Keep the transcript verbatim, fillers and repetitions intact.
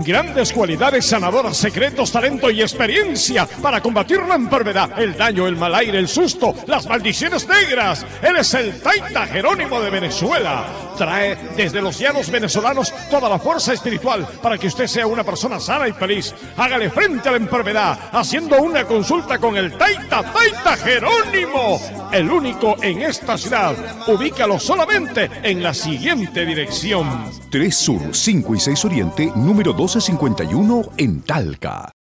Grandes cualidades sanadoras, secretos, talento y experiencia para combatir la enfermedad, el daño, el mal aire, el susto, las maldiciones negras. Él es el Taita Jerónimo de Venezuela. Trae desde los llanos venezolanos toda la fuerza espiritual para que usted sea una persona sana y feliz. Hágale frente a la enfermedad haciendo una consulta con el Taita, Taita Jerónimo, el único en esta ciudad. Ubícalo solamente en la siguiente dirección: tres Sur, cinco y seis Oriente, número doce cincuenta y uno en Talca.